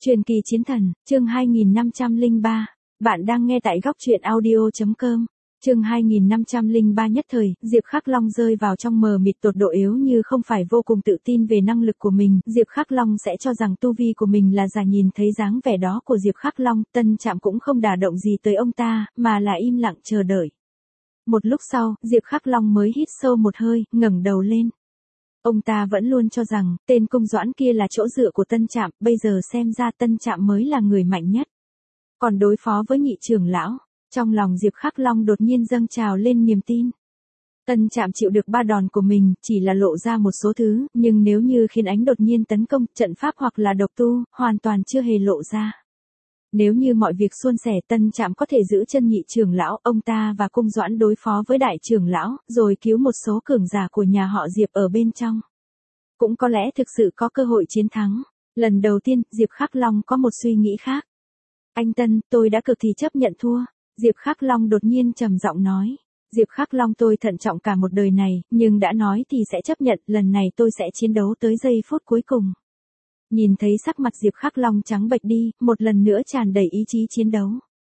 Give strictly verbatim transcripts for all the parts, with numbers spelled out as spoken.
Truyền kỳ chiến thần, chương hai nghìn năm trăm lẻ ba. Bạn đang nghe tại góc truyện audio chấm com. Chương hai nghìn năm trăm lẻ ba. Nhất thời, Diệp Khắc Long rơi vào trong mờ mịt tột độ. Yếu như không phải vô cùng tự tin về năng lực của mình, Diệp Khắc Long sẽ cho rằng tu vi của mình là giả. Nhìn thấy dáng vẻ đó của Diệp Khắc Long, Tân Trạm cũng không đả động gì tới ông ta, mà là im lặng chờ đợi. Một lúc sau, Diệp Khắc Long mới hít sâu một hơi, ngẩng đầu lên. Ông ta vẫn luôn cho rằng, tên Cung Doãn kia là chỗ dựa của Tân Trạm, bây giờ xem ra Tân Trạm mới là người mạnh nhất. Còn đối phó với Nhị trưởng lão, trong lòng Diệp Khắc Long đột nhiên dâng trào lên niềm tin. Tân Trạm chịu được ba đòn của mình, chỉ là lộ ra một số thứ, nhưng nếu như khiến ánh đột nhiên tấn công, trận pháp hoặc là độc tu, hoàn toàn chưa hề lộ ra. Nếu như mọi việc suôn sẻ, Tân Trạm có thể giữ chân Nhị trưởng lão, ông ta và Cung Doãn đối phó với Đại trưởng lão, rồi cứu một số cường giả của nhà họ Diệp ở bên trong. Cũng có lẽ thực sự có cơ hội chiến thắng. Lần đầu tiên, Diệp Khắc Long có một suy nghĩ khác. Anh Tân, tôi đã cực thì chấp nhận thua. Diệp Khắc Long đột nhiên trầm giọng nói. Diệp Khắc Long, tôi thận trọng cả một đời này, nhưng đã nói thì sẽ chấp nhận, lần này tôi sẽ chiến đấu tới giây phút cuối cùng. Nhìn thấy sắc mặt Diệp Khắc Long trắng bệch đi, một lần nữa tràn đầy ý chí chiến đấu.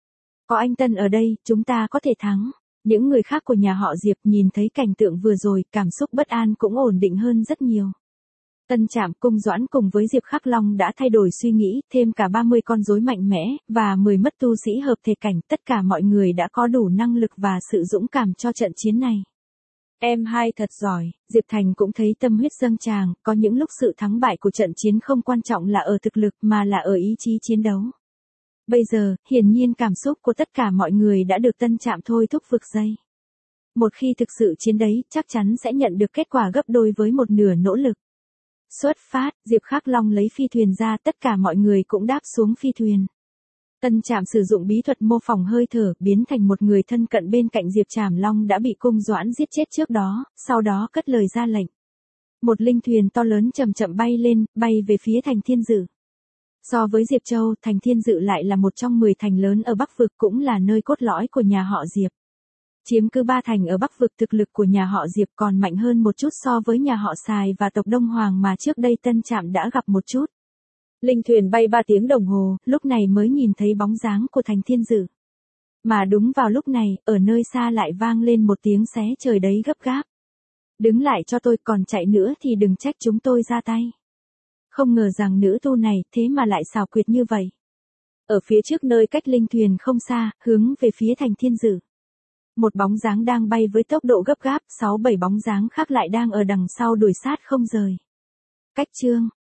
Có anh Tân ở đây, chúng ta có thể thắng. Những người khác của nhà họ Diệp nhìn thấy cảnh tượng vừa rồi, cảm xúc bất an cũng ổn định hơn rất nhiều. Tân Trạm, Cung Doãn cùng với Diệp Khắc Long đã thay đổi suy nghĩ, thêm cả ba mươi con rối mạnh mẽ, và mười mất tu sĩ hợp thể cảnh, tất cả mọi người đã có đủ năng lực và sự dũng cảm cho trận chiến này. Em hai thật giỏi, Diệp Thành cũng thấy tâm huyết dâng tràng, có những lúc sự thắng bại của trận chiến không quan trọng là ở thực lực mà là ở ý chí chiến đấu. Bây giờ, hiển nhiên cảm xúc của tất cả mọi người đã được Tân Trạm thôi thúc vực dậy. Một khi thực sự chiến đấy, chắc chắn sẽ nhận được kết quả gấp đôi với một nửa nỗ lực. Xuất phát, Diệp Khắc Long lấy phi thuyền ra, tất cả mọi người cũng đáp xuống phi thuyền. Tân Trạm sử dụng bí thuật mô phỏng hơi thở, biến thành một người thân cận bên cạnh Diệp Trảm Long đã bị Cung Doãn giết chết trước đó, sau đó cất lời ra lệnh. Một linh thuyền to lớn chậm chậm bay lên, bay về phía thành Thiên Dự. So với Diệp Châu, thành Thiên Dự lại là một trong mười thành lớn ở Bắc Vực, cũng là nơi cốt lõi của nhà họ Diệp. Chiếm cứ ba thành ở Bắc Vực, thực lực của nhà họ Diệp còn mạnh hơn một chút so với nhà họ Sài và tộc Đông Hoàng mà trước đây Tân Trạm đã gặp một chút. Linh thuyền bay ba tiếng đồng hồ, lúc này mới nhìn thấy bóng dáng của thành Thiên Dự. Mà đúng vào lúc này, ở nơi xa lại vang lên một tiếng xé trời đấy gấp gáp. Đứng lại cho tôi, còn chạy nữa thì đừng trách chúng tôi ra tay. Không ngờ rằng nữ tu này thế mà lại xảo quyệt như vậy. Ở phía trước nơi cách linh thuyền không xa, hướng về phía thành Thiên Dự. Một bóng dáng đang bay với tốc độ gấp gáp, sáu bảy bóng dáng khác lại đang ở đằng sau đuổi sát không rời. Cách chương,